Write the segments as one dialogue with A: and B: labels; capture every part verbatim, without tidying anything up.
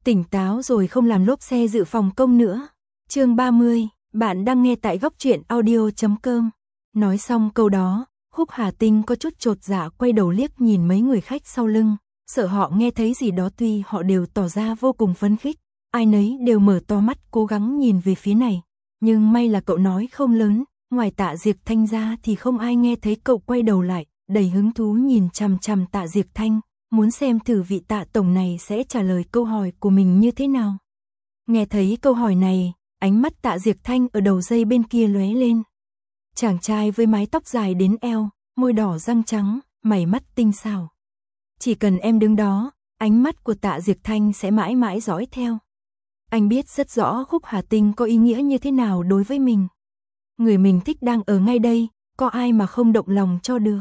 A: Tỉnh táo rồi không làm lốp xe dự phòng công nữa. Chương ba mươi, bạn đang nghe tại góc truyện audio chấm com. Nói xong câu đó, Khúc Hà Tinh có chút chột dạ quay đầu liếc nhìn mấy người khách sau lưng, sợ họ nghe thấy gì đó, tuy họ đều tỏ ra vô cùng phấn khích, ai nấy đều mở to mắt cố gắng nhìn về phía này, nhưng may là cậu nói không lớn, ngoài Tạ Diệp Thanh ra thì không ai nghe thấy. Cậu quay đầu lại, đầy hứng thú nhìn chằm chằm Tạ Diệp Thanh, muốn xem thử vị Tạ tổng này sẽ trả lời câu hỏi của mình như thế nào. Nghe thấy câu hỏi này, ánh mắt Tạ Diệp Thanh ở đầu dây bên kia lóe lên. Chàng trai với mái tóc dài đến eo, môi đỏ răng trắng, mày mắt tinh xảo. Chỉ cần em đứng đó, ánh mắt của Tạ Diệp Thanh sẽ mãi mãi dõi theo. Anh biết rất rõ Khúc Hà Tinh có ý nghĩa như thế nào đối với mình. Người mình thích đang ở ngay đây, có ai mà không động lòng cho được.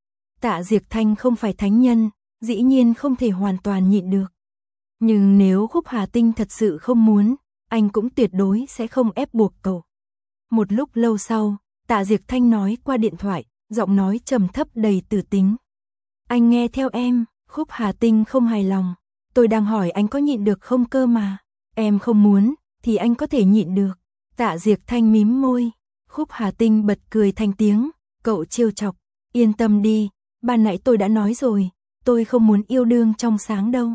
A: Tạ Diệp Thanh không phải thánh nhân, dĩ nhiên không thể hoàn toàn nhịn được. Nhưng nếu Khúc Hà Tinh thật sự không muốn, anh cũng tuyệt đối sẽ không ép buộc cậu. Một lúc lâu sau, Tạ Diệp Thanh nói qua điện thoại, giọng nói trầm thấp đầy tử tính. Anh nghe theo em. Khúc Hà Tinh không hài lòng. Tôi đang hỏi anh có nhịn được không cơ mà. Em không muốn, thì anh có thể nhịn được. Tạ Diệp Thanh mím môi. Khúc Hà Tinh bật cười thành tiếng. Cậu trêu chọc. Yên tâm đi, ban nãy tôi đã nói rồi, tôi không muốn yêu đương trong sáng đâu.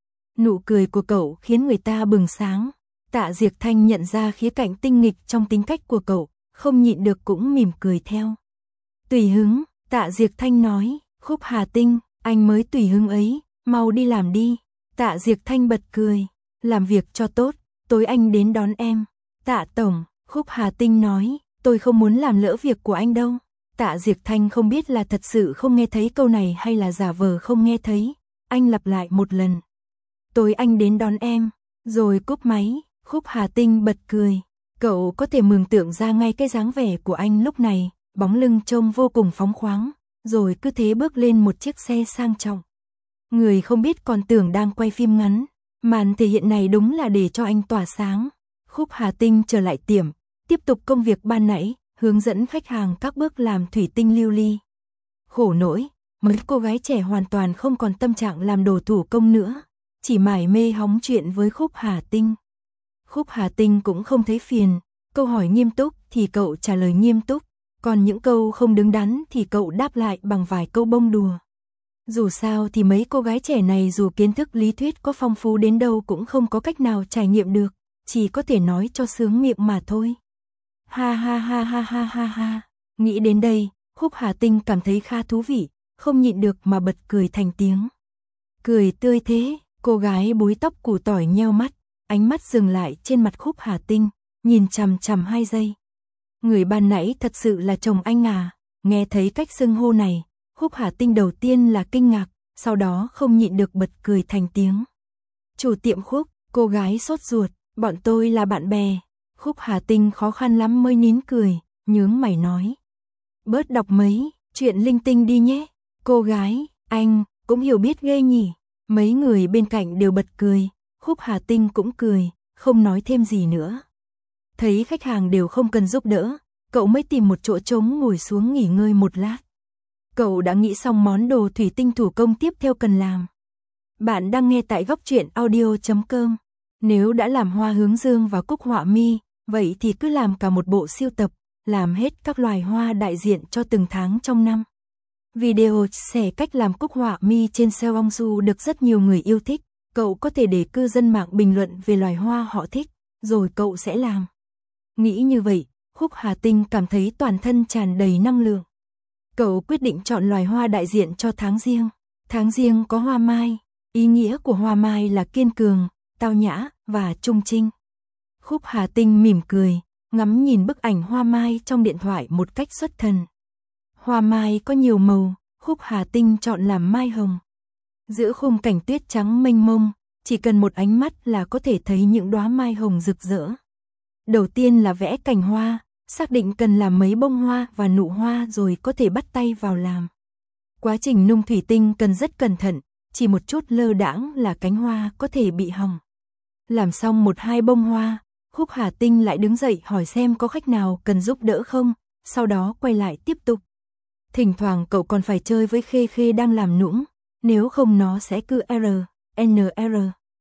A: Nụ cười của cậu khiến người ta bừng sáng. Tạ Diệp Thanh nhận ra khía cạnh tinh nghịch trong tính cách của cậu, không nhịn được cũng mỉm cười theo. Tùy hứng, Tạ Diệp Thanh nói. Khúc Hà Tinh, anh mới tùy hứng ấy, mau đi làm đi. Tạ Diệp Thanh bật cười. Làm việc cho tốt, tối anh đến đón em. Tạ tổng, Khúc Hà Tinh nói, tôi không muốn làm lỡ việc của anh đâu. Tạ Diệp Thanh không biết là thật sự không nghe thấy câu này hay là giả vờ không nghe thấy. Anh lặp lại một lần. Tối anh đến đón em, rồi cúp máy. Khúc Hà Tinh bật cười. Cậu có thể mường tượng ra ngay cái dáng vẻ của anh lúc này, bóng lưng trông vô cùng phóng khoáng, rồi cứ thế bước lên một chiếc xe sang trọng. Người không biết còn tưởng đang quay phim ngắn, màn thể hiện này đúng là để cho anh tỏa sáng. Khúc Hà Tinh trở lại tiệm, tiếp tục công việc ban nãy, hướng dẫn khách hàng các bước làm thủy tinh lưu ly. Khổ nỗi, mấy cô gái trẻ hoàn toàn không còn tâm trạng làm đồ thủ công nữa, chỉ mải mê hóng chuyện với Khúc Hà Tinh. Khúc Hà Tinh cũng không thấy phiền, câu hỏi nghiêm túc thì cậu trả lời nghiêm túc, còn những câu không đứng đắn thì cậu đáp lại bằng vài câu bông đùa. Dù sao thì mấy cô gái trẻ này dù kiến thức lý thuyết có phong phú đến đâu cũng không có cách nào trải nghiệm được, chỉ có thể nói cho sướng miệng mà thôi. Ha ha ha ha ha ha ha. Nghĩ đến đây, Khúc Hà Tinh cảm thấy khá thú vị, không nhịn được mà bật cười thành tiếng. Cười tươi thế, cô gái búi tóc củ tỏi nheo mắt, ánh mắt dừng lại trên mặt Khúc Hà Tinh, nhìn chằm chằm hai giây. Người ban nãy thật sự là chồng anh à? Nghe thấy cách xưng hô này, Khúc Hà Tinh đầu tiên là kinh ngạc, sau đó không nhịn được bật cười thành tiếng. Chủ tiệm Khúc, cô gái sốt ruột, bọn tôi là bạn bè. Khúc Hà Tinh khó khăn lắm mới nín cười, nhướng mày nói. Bớt đọc mấy chuyện linh tinh đi nhé. Cô gái, anh cũng hiểu biết ghê nhỉ. Mấy người bên cạnh đều bật cười, Khúc Hà Tinh cũng cười, không nói thêm gì nữa. Thấy khách hàng đều không cần giúp đỡ, cậu mới tìm một chỗ trống ngồi xuống nghỉ ngơi một lát. Cậu đã nghĩ xong món đồ thủy tinh thủ công tiếp theo cần làm. Bạn đang nghe tại góc truyện audio chấm com. Nếu đã làm hoa hướng dương và cúc họa mi, vậy thì cứ làm cả một bộ siêu tập, làm hết các loài hoa đại diện cho từng tháng trong năm. Video chia sẻ cách làm cúc họa mi trên Seongsu được rất nhiều người yêu thích. Cậu có thể để cư dân mạng bình luận về loài hoa họ thích, rồi cậu sẽ làm. Nghĩ như vậy, Khúc Hà Tinh cảm thấy toàn thân tràn đầy năng lượng. Cậu quyết định chọn loài hoa đại diện cho tháng Giêng. Tháng Giêng có hoa mai, ý nghĩa của hoa mai là kiên cường, tao nhã và trung trinh. Khúc Hà Tinh mỉm cười, ngắm nhìn bức ảnh hoa mai trong điện thoại một cách xuất thần. Hoa mai có nhiều màu, Khúc Hà Tinh chọn làm mai hồng. Giữa khung cảnh tuyết trắng mênh mông, chỉ cần một ánh mắt là có thể thấy những đóa mai hồng rực rỡ. Đầu tiên là vẽ cành hoa, xác định cần làm mấy bông hoa và nụ hoa rồi có thể bắt tay vào làm. Quá trình nung thủy tinh cần rất cẩn thận, chỉ một chút lơ đãng là cánh hoa có thể bị hỏng. Làm xong một hai bông hoa, Khúc Hà Tinh lại đứng dậy hỏi xem có khách nào cần giúp đỡ không, sau đó quay lại tiếp tục. Thỉnh thoảng cậu còn phải chơi với Khê Khê đang làm nũng, nếu không nó sẽ cứ R, N R.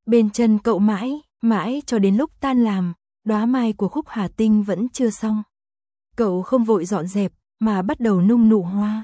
A: Bên chân cậu mãi, mãi cho đến lúc tan làm, đóa mai của Khúc Hà Tinh vẫn chưa xong. Cậu không vội dọn dẹp, mà bắt đầu nung nụ hoa.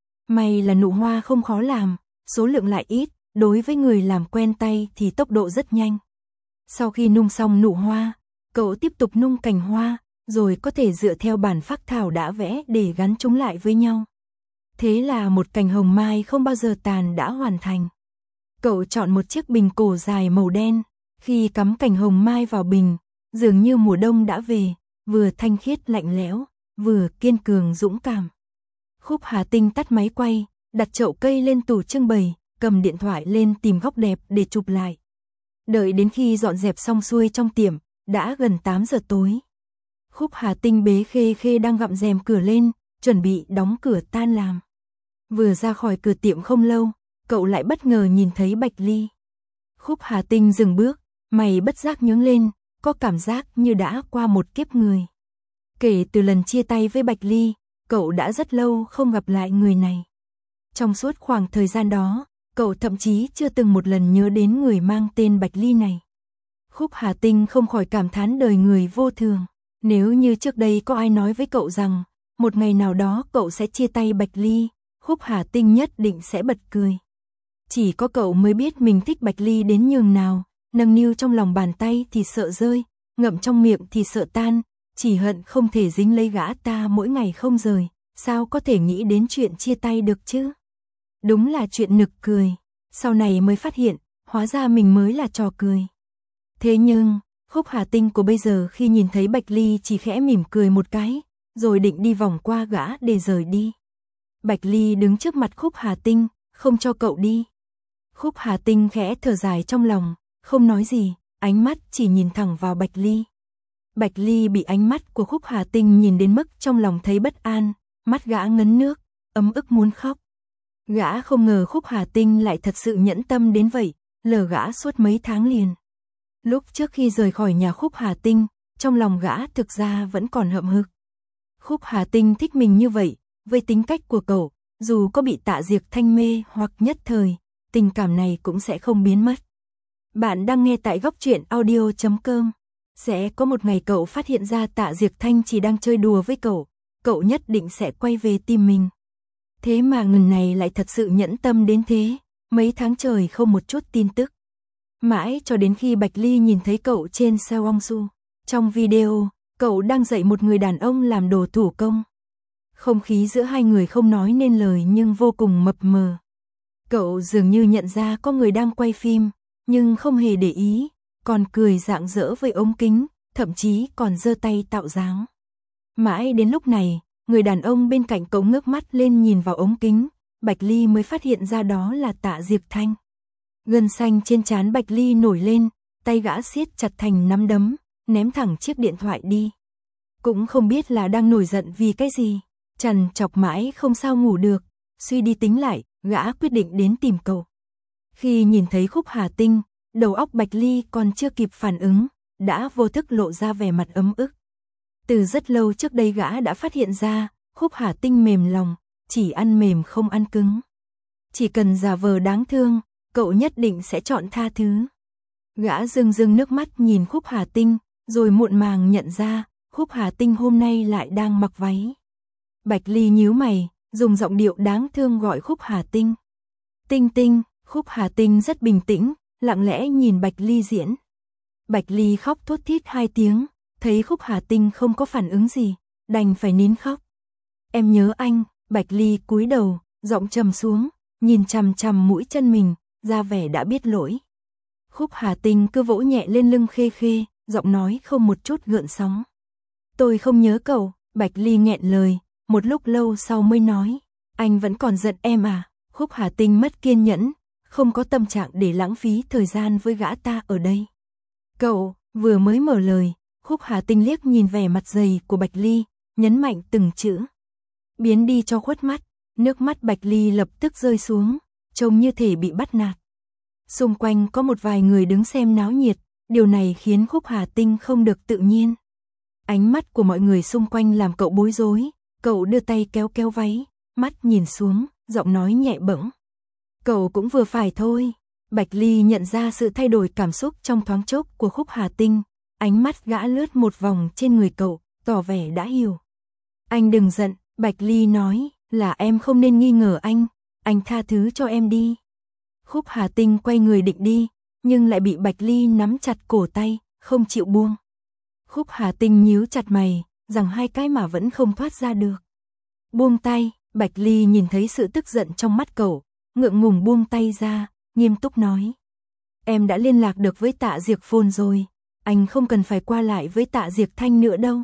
A: May là nụ hoa không khó làm, số lượng lại ít, đối với người làm quen tay thì tốc độ rất nhanh. Sau khi nung xong nụ hoa, cậu tiếp tục nung cành hoa, rồi có thể dựa theo bản phác thảo đã vẽ để gắn chúng lại với nhau. Thế là một cành hồng mai không bao giờ tàn đã hoàn thành. Cậu chọn một chiếc bình cổ dài màu đen, khi cắm cành hồng mai vào bình, dường như mùa đông đã về, vừa thanh khiết lạnh lẽo, vừa kiên cường dũng cảm. Khúc Hà Tinh tắt máy quay, đặt chậu cây lên tủ trưng bày, cầm điện thoại lên tìm góc đẹp để chụp lại. Đợi đến khi dọn dẹp xong xuôi trong tiệm, đã gần tám giờ tối. Khúc Hà Tinh bế Khê Khê đang gặm rèm cửa lên, chuẩn bị đóng cửa tan làm. Vừa ra khỏi cửa tiệm không lâu, cậu lại bất ngờ nhìn thấy Bạch Ly. Khúc Hà Tinh dừng bước, mày bất giác nhướng lên, có cảm giác như đã qua một kiếp người. Kể từ lần chia tay với Bạch Ly, cậu đã rất lâu không gặp lại người này. Trong suốt khoảng thời gian đó, cậu thậm chí chưa từng một lần nhớ đến người mang tên Bạch Ly này. Khúc Hà Tinh không khỏi cảm thán đời người vô thường. Nếu như trước đây có ai nói với cậu rằng, một ngày nào đó cậu sẽ chia tay Bạch Ly, Khúc Hà Tinh nhất định sẽ bật cười. Chỉ có cậu mới biết mình thích Bạch Ly đến nhường nào, nâng niu trong lòng bàn tay thì sợ rơi, ngậm trong miệng thì sợ tan, chỉ hận không thể dính lấy gã ta mỗi ngày không rời, sao có thể nghĩ đến chuyện chia tay được chứ? Đúng là chuyện nực cười, sau này mới phát hiện, hóa ra mình mới là trò cười. Thế nhưng, Khúc Hà Tinh của bây giờ khi nhìn thấy Bạch Ly chỉ khẽ mỉm cười một cái, rồi định đi vòng qua gã để rời đi. Bạch Ly đứng trước mặt Khúc Hà Tinh, không cho cậu đi. Khúc Hà Tinh khẽ thở dài trong lòng, không nói gì, ánh mắt chỉ nhìn thẳng vào Bạch Ly. Bạch Ly bị ánh mắt của Khúc Hà Tinh nhìn đến mức trong lòng thấy bất an, mắt gã ngấn nước, ấm ức muốn khóc. Gã không ngờ Khúc Hà Tinh lại thật sự nhẫn tâm đến vậy, lờ gã suốt mấy tháng liền. Lúc trước khi rời khỏi nhà Khúc Hà Tinh, trong lòng gã thực ra vẫn còn hậm hực. Khúc Hà Tinh thích mình như vậy, với tính cách của cậu, dù có bị Tạ Diệc Thanh mê hoặc nhất thời, tình cảm này cũng sẽ không biến mất. Bạn đang nghe tại góc truyện audio chấm com. Sẽ có một ngày cậu phát hiện ra Tạ Diệc Thanh chỉ đang chơi đùa với cậu, cậu nhất định sẽ quay về tìm mình. Thế mà người này lại thật sự nhẫn tâm đến thế, mấy tháng trời không một chút tin tức. Mãi cho đến khi Bạch Ly nhìn thấy cậu trên Seongsu. Trong video, cậu đang dạy một người đàn ông làm đồ thủ công. Không khí giữa hai người không nói nên lời nhưng vô cùng mập mờ. Cậu dường như nhận ra có người đang quay phim, nhưng không hề để ý, còn cười rạng rỡ với ống kính, thậm chí còn giơ tay tạo dáng. Mãi đến lúc này, người đàn ông bên cạnh cậu ngước mắt lên nhìn vào ống kính, Bạch Ly mới phát hiện ra đó là Tạ Diệc Thanh. Gân xanh trên trán Bạch Ly nổi lên, tay gã siết chặt thành nắm đấm, ném thẳng chiếc điện thoại đi. Cũng không biết là đang nổi giận vì cái gì, trằn trọc mãi không sao ngủ được, suy đi tính lại, gã quyết định đến tìm cậu. Khi nhìn thấy Khúc Hà Tinh, đầu óc Bạch Ly còn chưa kịp phản ứng, đã vô thức lộ ra vẻ mặt ấm ức. Từ rất lâu trước đây gã đã phát hiện ra, Khúc Hà Tinh mềm lòng, chỉ ăn mềm không ăn cứng. Chỉ cần giả vờ đáng thương, cậu nhất định sẽ chọn tha thứ. Gã rưng rưng nước mắt nhìn Khúc Hà Tinh, rồi muộn màng nhận ra, Khúc Hà Tinh hôm nay lại đang mặc váy. Bạch Ly nhíu mày, dùng giọng điệu đáng thương gọi Khúc Hà Tinh. Tinh Tinh, Khúc Hà Tinh rất bình tĩnh, lặng lẽ nhìn Bạch Ly diễn. Bạch Ly khóc thút thít hai tiếng, thấy Khúc Hà Tinh không có phản ứng gì, đành phải nín khóc. Em nhớ anh, Bạch Ly cúi đầu, giọng trầm xuống, nhìn chằm chằm mũi chân mình, ra vẻ đã biết lỗi. Khúc Hà Tinh cứ vỗ nhẹ lên lưng Khê Khê, giọng nói không một chút gợn sóng. Tôi không nhớ cậu, Bạch Ly nghẹn lời, một lúc lâu sau mới nói. Anh vẫn còn giận em à? Khúc Hà Tinh mất kiên nhẫn, không có tâm trạng để lãng phí thời gian với gã ta ở đây. Cậu, vừa mới mở lời, Khúc Hà Tinh liếc nhìn vẻ mặt dày của Bạch Ly, nhấn mạnh từng chữ. Biến đi cho khuất mắt, nước mắt Bạch Ly lập tức rơi xuống, trông như thể bị bắt nạt. Xung quanh có một vài người đứng xem náo nhiệt, điều này khiến Khúc Hà Tinh không được tự nhiên. Ánh mắt của mọi người xung quanh làm cậu bối rối, cậu đưa tay kéo kéo váy, mắt nhìn xuống, giọng nói nhẹ bẫng. Cậu cũng vừa phải thôi, Bạch Ly nhận ra sự thay đổi cảm xúc trong thoáng chốc của Khúc Hà Tinh, ánh mắt gã lướt một vòng trên người cậu, tỏ vẻ đã hiểu. Anh đừng giận, Bạch Ly nói, là em không nên nghi ngờ anh, anh tha thứ cho em đi. Khúc Hà Tinh quay người định đi, nhưng lại bị Bạch Ly nắm chặt cổ tay, không chịu buông. Khúc Hà Tinh nhíu chặt mày, rằng hai cái mà vẫn không thoát ra được. Buông tay, Bạch Ly nhìn thấy sự tức giận trong mắt cậu, ngượng ngùng buông tay ra, nghiêm túc nói. Em đã liên lạc được với Tạ Diệc Phồn rồi, anh không cần phải qua lại với Tạ Diệc Thanh nữa đâu.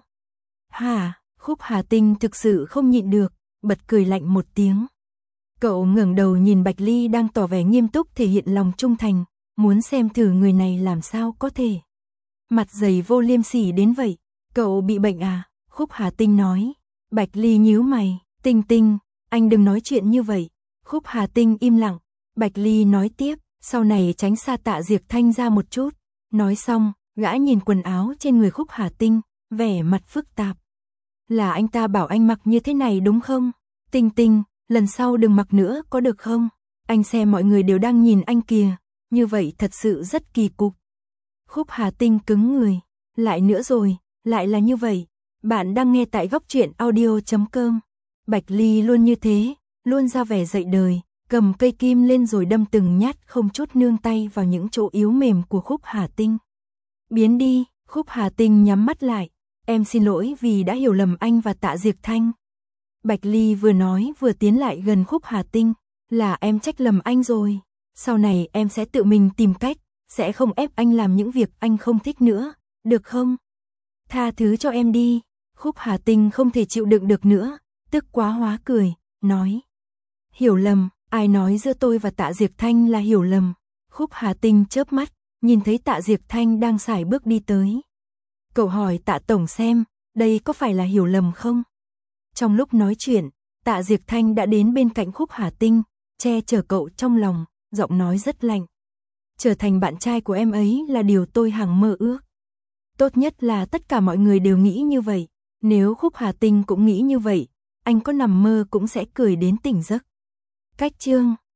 A: Hả, Khúc Hà Tinh thực sự không nhịn được, bật cười lạnh một tiếng. Cậu ngẩng đầu nhìn Bạch Ly đang tỏ vẻ nghiêm túc thể hiện lòng trung thành, muốn xem thử người này làm sao có thể. Mặt dày vô liêm sỉ đến vậy, cậu bị bệnh à? Khúc Hà Tinh nói. Bạch Ly nhíu mày, Tinh Tinh, anh đừng nói chuyện như vậy. Khúc Hà Tinh im lặng, Bạch Ly nói tiếp, sau này tránh xa Tạ Diệc Thanh ra một chút. Nói xong, gã nhìn quần áo trên người Khúc Hà Tinh, vẻ mặt phức tạp. Là anh ta bảo anh mặc như thế này đúng không? Tinh Tinh, lần sau đừng mặc nữa có được không? Anh xem mọi người đều đang nhìn anh kìa, như vậy thật sự rất kỳ cục. Khúc Hà Tinh cứng người, lại nữa rồi, lại là như vậy. Bạn đang nghe tại góc truyện audio chấm com. Bạch Ly luôn như thế, luôn ra vẻ dạy đời, cầm cây kim lên rồi đâm từng nhát không chút nương tay vào những chỗ yếu mềm của Khúc Hà Tinh. Biến đi, Khúc Hà Tinh nhắm mắt lại, em xin lỗi vì đã hiểu lầm anh và Tạ Diệc Thanh. Bạch Ly vừa nói vừa tiến lại gần Khúc Hà Tinh, là em trách lầm anh rồi, sau này em sẽ tự mình tìm cách, sẽ không ép anh làm những việc anh không thích nữa, được không? Tha thứ cho em đi. Khúc Hà Tinh không thể chịu đựng được nữa, tức quá hóa cười, nói. Hiểu lầm, ai nói giữa tôi và Tạ Diệc Thanh là hiểu lầm? Khúc Hà Tinh chớp mắt, nhìn thấy Tạ Diệc Thanh đang sải bước đi tới. Cậu hỏi Tạ Tổng xem, đây có phải là hiểu lầm không? Trong lúc nói chuyện, Tạ Diệc Thanh đã đến bên cạnh Khúc Hà Tinh, che chở cậu trong lòng, giọng nói rất lạnh. Trở thành bạn trai của em ấy là điều tôi hằng mơ ước. Tốt nhất là tất cả mọi người đều nghĩ như vậy. Nếu Khúc Hà Tinh cũng nghĩ như vậy, anh có nằm mơ cũng sẽ cười đến tỉnh giấc. Cách chương